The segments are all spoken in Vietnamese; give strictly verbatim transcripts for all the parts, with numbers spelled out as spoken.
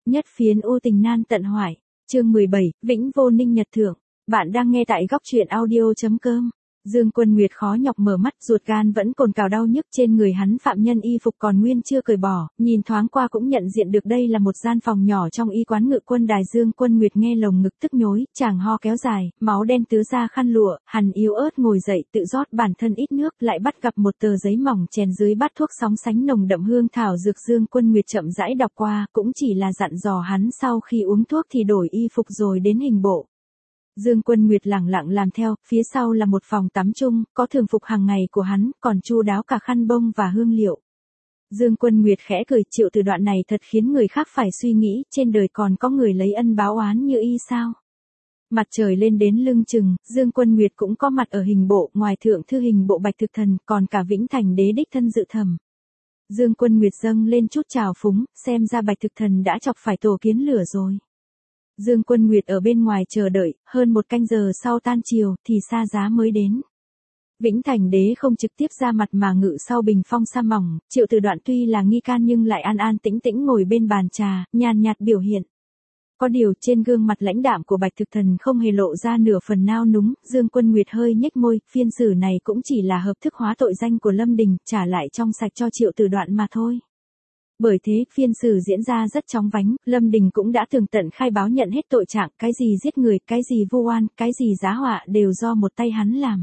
Nhất phiến u tình nan tận hoài. Chương mười bảy, Vĩnh Vô Ninh Nhật Thượng. Bạn đang nghe tại góc truyện audio.com. Dương Quân Nguyệt khó nhọc mở mắt, ruột gan vẫn cồn cào đau nhức, trên người hắn phạm nhân y phục còn nguyên chưa cởi bỏ, nhìn thoáng qua cũng nhận diện được đây là một gian phòng nhỏ trong y quán Ngự Quân Đài. Dương Quân Nguyệt nghe lồng ngực tức nhối, chàng ho kéo dài, máu đen tứ ra khăn lụa, hắn yếu ớt ngồi dậy, tự rót bản thân ít nước, lại bắt gặp một tờ giấy mỏng chèn dưới bát thuốc sóng sánh nồng đậm hương thảo dược. Dương Quân Nguyệt chậm rãi đọc qua, cũng chỉ là dặn dò hắn sau khi uống thuốc thì đổi y phục rồi đến hình bộ. Dương Quân Nguyệt lẳng lặng làm theo, phía sau là một phòng tắm chung, có thường phục hàng ngày của hắn, còn chu đáo cả khăn bông và hương liệu. Dương Quân Nguyệt khẽ cười, Triệu Tử Đoạn này thật khiến người khác phải suy nghĩ, trên đời còn có người lấy ân báo oán như y sao? Mặt trời lên đến lưng chừng, Dương Quân Nguyệt cũng có mặt ở hình bộ, ngoài thượng thư hình bộ Bạch Thực Thần, còn cả Vĩnh Thành đế đích thân dự thẩm. Dương Quân Nguyệt dâng lên chút trào phúng, xem ra Bạch Thực Thần đã chọc phải tổ kiến lửa rồi. Dương Quân Nguyệt ở bên ngoài chờ đợi, hơn một canh giờ sau tan chiều, thì Sa Giá mới đến. Vĩnh Thành đế không trực tiếp ra mặt mà ngự sau bình phong sa mỏng, Triệu Tử Đoạn tuy là nghi can nhưng lại an an tĩnh tĩnh ngồi bên bàn trà, nhàn nhạt biểu hiện. Có điều trên gương mặt lãnh đạm của Bạch Thực Thần không hề lộ ra nửa phần nao núng. Dương Quân Nguyệt hơi nhếch môi, phiên xử này cũng chỉ là hợp thức hóa tội danh của Lâm Đình, trả lại trong sạch cho Triệu Tử Đoạn mà thôi. Bởi thế, phiên xử diễn ra rất chóng vánh, Lâm Đình cũng đã tường tận khai báo nhận hết tội trạng, cái gì giết người, cái gì vu oan, cái gì giá họa đều do một tay hắn làm.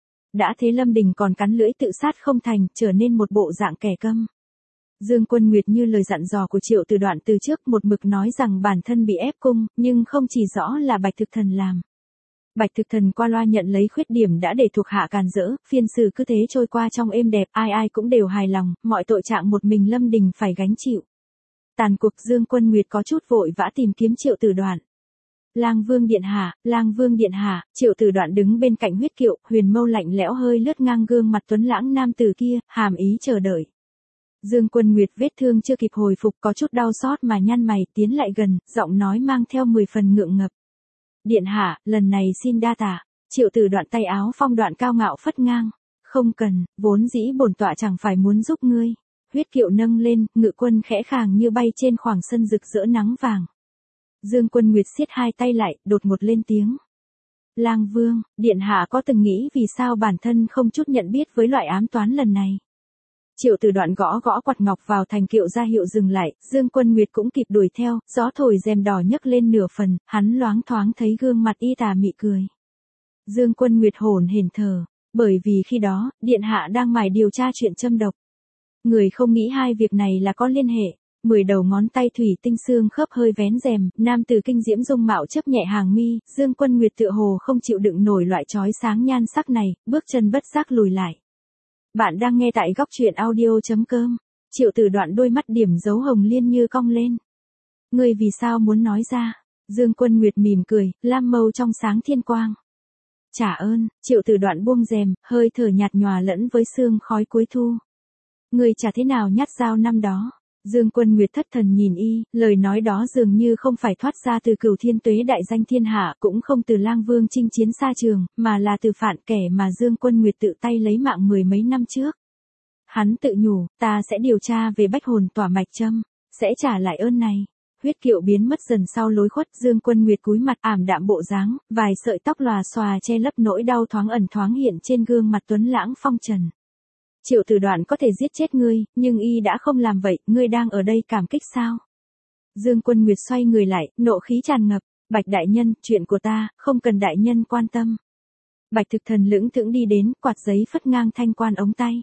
Đã thế Lâm Đình còn cắn lưỡi tự sát không thành, trở nên một bộ dạng kẻ câm. Dương Quân Nguyệt như lời dặn dò của Triệu Tử Đoạn từ trước một mực nói rằng bản thân bị ép cung, nhưng không chỉ rõ là Bạch Thực Thần làm. Bạch Thực Thần qua loa nhận lấy khuyết điểm đã để thuộc hạ càn rỡ, phiên xử cứ thế trôi qua trong êm đẹp, ai ai cũng đều hài lòng, mọi tội trạng một mình Lâm Đình phải gánh chịu. Tàn cuộc, Dương Quân Nguyệt có chút vội vã tìm kiếm Triệu Tử Đoạn. Lang Vương điện hạ, Lang Vương điện hạ, Triệu Tử Đoạn đứng bên cạnh huyết kiệu, huyền mâu lạnh lẽo hơi lướt ngang gương mặt tuấn lãng nam tử kia, hàm ý chờ đợi. Dương Quân Nguyệt vết thương chưa kịp hồi phục, có chút đau xót mà nhăn mày, tiến lại gần, giọng nói mang theo mười phần ngượng ngập. Điện hạ, lần này xin đa tạ. Triệu Tử Đoạn tay áo phong đoạn cao ngạo phất ngang. Không cần, vốn dĩ bổn tọa chẳng phải muốn giúp ngươi. Huyết kiệu nâng lên, Ngự Quân khẽ khàng như bay trên khoảng sân rực rỡ nắng vàng. Dương Quân Nguyệt siết hai tay lại, đột ngột lên tiếng. Lang Vương, điện hạ có từng nghĩ vì sao bản thân không chút nhận biết với loại ám toán lần này? Triệu Tử Đoạn gõ gõ quạt ngọc vào thành kiệu ra hiệu dừng lại, Dương Quân Nguyệt cũng kịp đuổi theo, gió thổi rèm đỏ nhấc lên nửa phần, hắn loáng thoáng thấy gương mặt y tà mị cười. Dương Quân Nguyệt hổn hển thở, bởi vì khi đó, điện hạ đang mải điều tra chuyện châm độc. Người không nghĩ hai việc này là có liên hệ. Mười đầu ngón tay thủy tinh xương khớp hơi vén rèm, nam tử kinh diễm dung mạo chấp nhẹ hàng mi, Dương Quân Nguyệt tựa hồ không chịu đựng nổi loại chói sáng nhan sắc này, bước chân bất giác lùi lại. Bạn đang nghe tại góc truyện audio.com. Triệu Tử Đoạn đôi mắt điểm dấu hồng liên như cong lên. Ngươi vì sao muốn nói ra? Dương Quân Nguyệt mỉm cười, lam mâu trong sáng thiên quang. Trả ơn, Triệu Tử Đoạn buông rèm, hơi thở nhạt nhòa lẫn với sương khói cuối thu. Ngươi trả thế nào nhát dao năm đó? Dương Quân Nguyệt thất thần nhìn y, lời nói đó dường như không phải thoát ra từ Cửu Thiên Tuế đại danh thiên hạ, cũng không từ Lang Vương chinh chiến xa trường, mà là từ Phạn, kẻ mà Dương Quân Nguyệt tự tay lấy mạng mười mấy năm trước. Hắn tự nhủ, ta sẽ điều tra về bách hồn tỏa mạch châm, sẽ trả lại ơn này. Huyết kiệu biến mất dần sau lối khuất, Dương Quân Nguyệt cúi mặt ảm đạm bộ dáng, vài sợi tóc lòa xòa che lấp nỗi đau thoáng ẩn thoáng hiện trên gương mặt tuấn lãng phong trần. Triệu Tử Đoạn có thể giết chết ngươi, nhưng y đã không làm vậy, ngươi đang ở đây cảm kích sao? Dương Quân Nguyệt xoay người lại, nộ khí tràn ngập, Bạch đại nhân, chuyện của ta, không cần đại nhân quan tâm. Bạch Thực Thần lững thững đi đến, quạt giấy phất ngang thanh quan ống tay.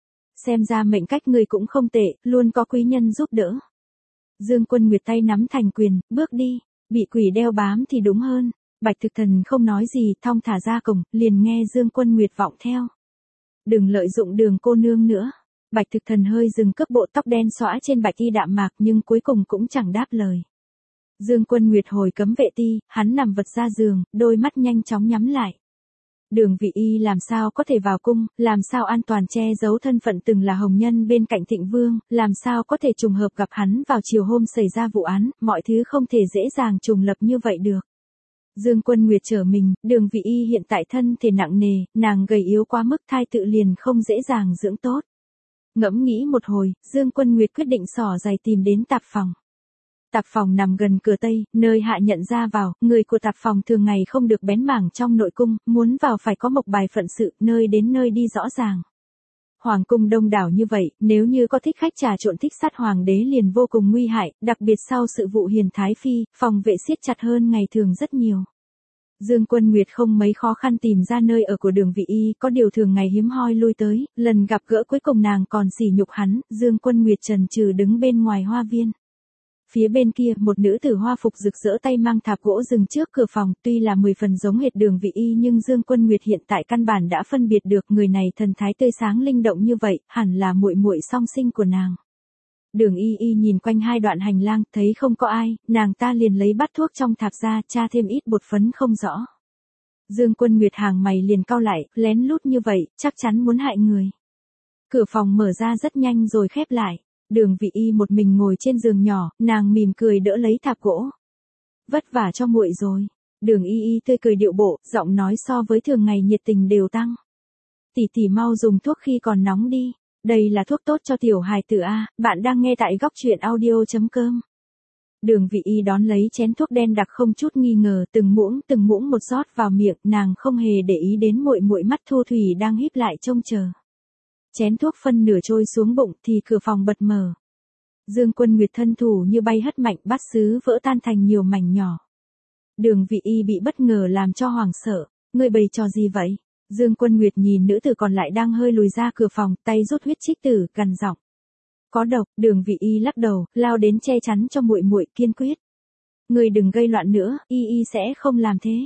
Xem ra mệnh cách ngươi cũng không tệ, luôn có quý nhân giúp đỡ. Dương Quân Nguyệt tay nắm thành quyền, bước đi, bị quỷ đeo bám thì đúng hơn. Bạch Thực Thần không nói gì, thong thả ra cổng, liền nghe Dương Quân Nguyệt vọng theo. Đừng lợi dụng Đường cô nương nữa. Bạch Thực Thần hơi dừng cướp bộ tóc đen xõa trên bạch y đạm mạc nhưng cuối cùng cũng chẳng đáp lời. Dương Quân Nguyệt hồi cấm vệ ti, hắn nằm vật ra giường, đôi mắt nhanh chóng nhắm lại. Đường Vị Y làm sao có thể vào cung, làm sao an toàn che giấu thân phận từng là hồng nhân bên cạnh Thịnh Vương, làm sao có thể trùng hợp gặp hắn vào chiều hôm xảy ra vụ án, mọi thứ không thể dễ dàng trùng lập như vậy được. Dương Quân Nguyệt trở mình, Đường Vị Y hiện tại thân thể nặng nề, nàng gầy yếu quá mức thai tự liền không dễ dàng dưỡng tốt. Ngẫm nghĩ một hồi, Dương Quân Nguyệt quyết định xỏ giày tìm đến tạp phòng. Tạp phòng nằm gần cửa Tây, nơi hạ nhận ra vào, người của tạp phòng thường ngày không được bén mảng trong nội cung, muốn vào phải có mộc bài phận sự, nơi đến nơi đi rõ ràng. Hoàng cung đông đảo như vậy, nếu như có thích khách trà trộn thích sát hoàng đế liền vô cùng nguy hại, đặc biệt sau sự vụ Hiền Thái Phi, phòng vệ siết chặt hơn ngày thường rất nhiều. Dương Quân Nguyệt không mấy khó khăn tìm ra nơi ở của Đường Vị Y, có điều thường ngày hiếm hoi lui tới, lần gặp gỡ cuối cùng nàng còn sỉ nhục hắn, Dương Quân Nguyệt trần trừ đứng bên ngoài hoa viên. Phía bên kia, một nữ tử hoa phục rực rỡ tay mang thạp gỗ dừng trước cửa phòng, tuy là mười phần giống hệt Đường Vị Y nhưng Dương Quân Nguyệt hiện tại căn bản đã phân biệt được người này thần thái tươi sáng linh động như vậy, hẳn là muội muội song sinh của nàng. Đường Y Y nhìn quanh hai đoạn hành lang, thấy không có ai, nàng ta liền lấy bát thuốc trong thạp ra, tra thêm ít bột phấn không rõ. Dương Quân Nguyệt hàng mày liền cau lại, lén lút như vậy, chắc chắn muốn hại người. Cửa phòng mở ra rất nhanh rồi khép lại. Đường Vị Y một mình ngồi trên giường nhỏ, nàng mỉm cười đỡ lấy thạp gỗ. Vất vả cho muội rồi. Đường Y Y tươi cười điệu bộ, giọng nói so với thường ngày nhiệt tình đều tăng. Tỷ tỷ mau dùng thuốc khi còn nóng đi. Đây là thuốc tốt cho tiểu hài tử a, bạn đang nghe tại góc truyện audio chấm com. Đường Vị Y đón lấy chén thuốc đen đặc không chút nghi ngờ, từng muỗng từng muỗng một rót vào miệng, nàng không hề để ý đến muội muội mắt thu thủy đang híp lại trông chờ. Chén thuốc phân nửa trôi xuống bụng thì cửa phòng bật mở. Dương Quân Nguyệt thân thủ như bay hất mạnh, bát sứ vỡ tan thành nhiều mảnh nhỏ. Đường Vị Y bị bất ngờ làm cho hoảng sợ, ngươi bày trò gì vậy? Dương Quân Nguyệt nhìn nữ tử còn lại đang hơi lùi ra cửa phòng, tay rút huyết trích tử, gằn giọng. Có độc. Đường Vị Y lắc đầu, lao đến che chắn cho muội muội, kiên quyết. Ngươi đừng gây loạn nữa, Y Y sẽ không làm thế.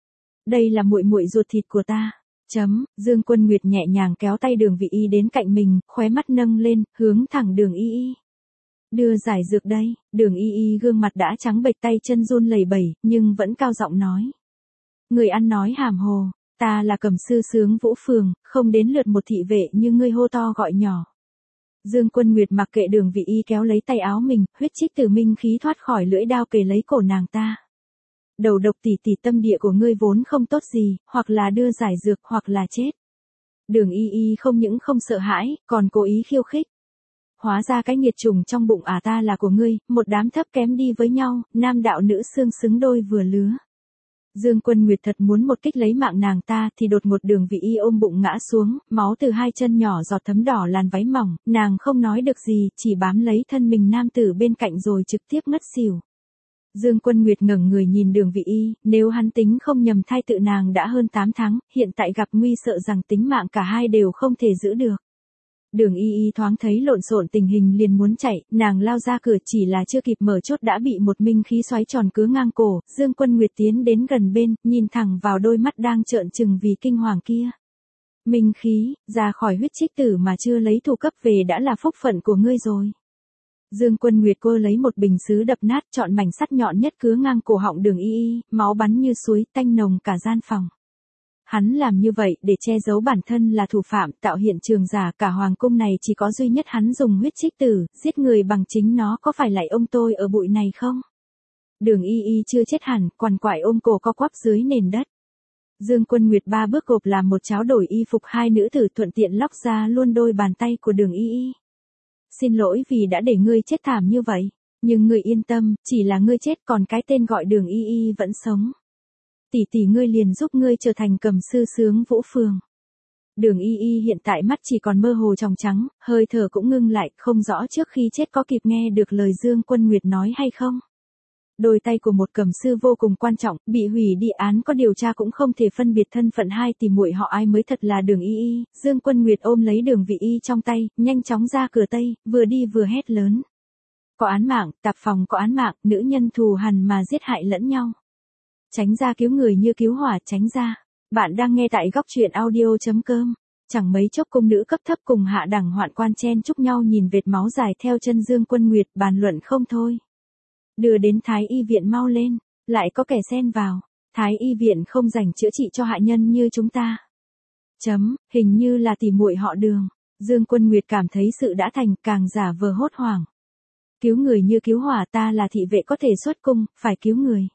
Đây là muội muội ruột thịt của ta. Chấm, Dương Quân Nguyệt nhẹ nhàng kéo tay Đường Vị Y đến cạnh mình, khóe mắt nâng lên, hướng thẳng Đường Y Y. Đưa giải dược đây. Đường Y Y gương mặt đã trắng bệch, tay chân run lẩy bẩy, nhưng vẫn cao giọng nói. Người ăn nói hàm hồ, ta là Cẩm sư Sướng Vũ Phường, không đến lượt một thị vệ như ngươi hô to gọi nhỏ. Dương Quân Nguyệt mặc kệ Đường Vị Y kéo lấy tay áo mình, huyết trích tử minh khí thoát khỏi lưỡi đao kề lấy cổ nàng ta. Đầu độc tỷ tỷ, tâm địa của ngươi vốn không tốt gì, hoặc là đưa giải dược hoặc là chết. Đường Y Y không những không sợ hãi, còn cố ý khiêu khích. Hóa ra cái nghiệt trùng trong bụng à ta là của ngươi, một đám thấp kém đi với nhau, nam đạo nữ xương xứng đôi vừa lứa. Dương Quân Nguyệt thật muốn một kích lấy mạng nàng ta thì đột ngột Đường Vị Y ôm bụng ngã xuống, máu từ hai chân nhỏ giọt thấm đỏ làn váy mỏng, nàng không nói được gì, chỉ bám lấy thân mình nam tử bên cạnh rồi trực tiếp ngất xỉu. Dương Quân Nguyệt ngẩng người nhìn Đường Vị Y, nếu hắn tính không nhầm thai tự nàng đã hơn tám tháng, hiện tại gặp nguy sợ rằng tính mạng cả hai đều không thể giữ được. Đường Y Y thoáng thấy lộn xộn tình hình liền muốn chạy, nàng lao ra cửa chỉ là chưa kịp mở chốt đã bị một minh khí xoáy tròn cứa ngang cổ, Dương Quân Nguyệt tiến đến gần bên, nhìn thẳng vào đôi mắt đang trợn trừng vì kinh hoàng kia. Minh khí, ra khỏi huyết trích tử mà chưa lấy thủ cấp về đã là phúc phận của ngươi rồi. Dương Quân Nguyệt cô lấy một bình sứ đập nát, chọn mảnh sắt nhọn nhất cứa ngang cổ họng Đường Y Y, máu bắn như suối, tanh nồng cả gian phòng. Hắn làm như vậy để che giấu bản thân là thủ phạm, tạo hiện trường giả, cả hoàng cung này chỉ có duy nhất hắn dùng huyết trích tử, giết người bằng chính nó, có phải lại ông tôi ở bụi này không? Đường Y Y chưa chết hẳn, quằn quại ôm cổ co quắp dưới nền đất. Dương Quân Nguyệt ba bước gộp làm một cháo đổi y phục hai nữ tử, thuận tiện lóc ra luôn đôi bàn tay của Đường Y Y. Xin lỗi vì đã để ngươi chết thảm như vậy, nhưng ngươi yên tâm, chỉ là ngươi chết còn cái tên gọi Đường Y Y vẫn sống. Tỷ tỷ ngươi liền giúp ngươi trở thành Cẩm sư Sướng Vũ Phường. Đường Y Y hiện tại mắt chỉ còn mơ hồ tròng trắng, hơi thở cũng ngưng lại, không rõ trước khi chết có kịp nghe được lời Dương Quân Nguyệt nói hay không. Đôi tay của một cẩm sư vô cùng quan trọng, bị hủy đi án có điều tra cũng không thể phân biệt thân phận hai tỷ muội họ ai mới thật là Đường Y Y. Dương Quân Nguyệt ôm lấy Đường Vị Y trong tay, nhanh chóng ra cửa Tây, vừa đi vừa hét lớn. Có án mạng, tạp phòng có án mạng, nữ nhân thù hằn mà giết hại lẫn nhau. Tránh ra, cứu người như cứu hỏa, tránh ra. Bạn đang nghe tại góc truyện audio chấm com. Chẳng mấy chốc cung nữ cấp thấp cùng hạ đẳng hoạn quan chen chúc nhau nhìn vệt máu dài theo chân Dương Quân Nguyệt, bàn luận không thôi. Đưa đến Thái y viện mau lên, lại có kẻ xen vào. Thái y viện không dành chữa trị cho hạ nhân như chúng ta. Chấm, hình như là tỷ muội họ Đường. Dương Quân Nguyệt cảm thấy sự đã thành, càng giả vờ hốt hoảng. Cứu người như cứu hỏa, ta là thị vệ có thể xuất cung, phải cứu người.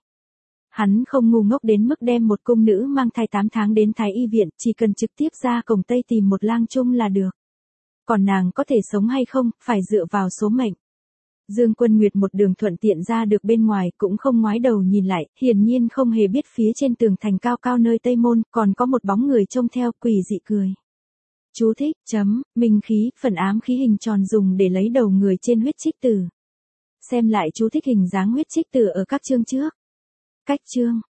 Hắn không ngu ngốc đến mức đem một cung nữ mang thai tám tháng đến Thái y viện, chỉ cần trực tiếp ra cổng Tây tìm một lang trung là được. Còn nàng có thể sống hay không, phải dựa vào số mệnh. Dương Quân Nguyệt một đường thuận tiện ra được bên ngoài cũng không ngoái đầu nhìn lại, hiển nhiên không hề biết phía trên tường thành cao cao nơi Tây Môn còn có một bóng người trông theo, quỷ dị cười. Chú thích, chấm, minh khí, phần ám khí hình tròn dùng để lấy đầu người trên huyết trích tử. Xem lại chú thích hình dáng huyết trích tử ở các chương trước. Cách chương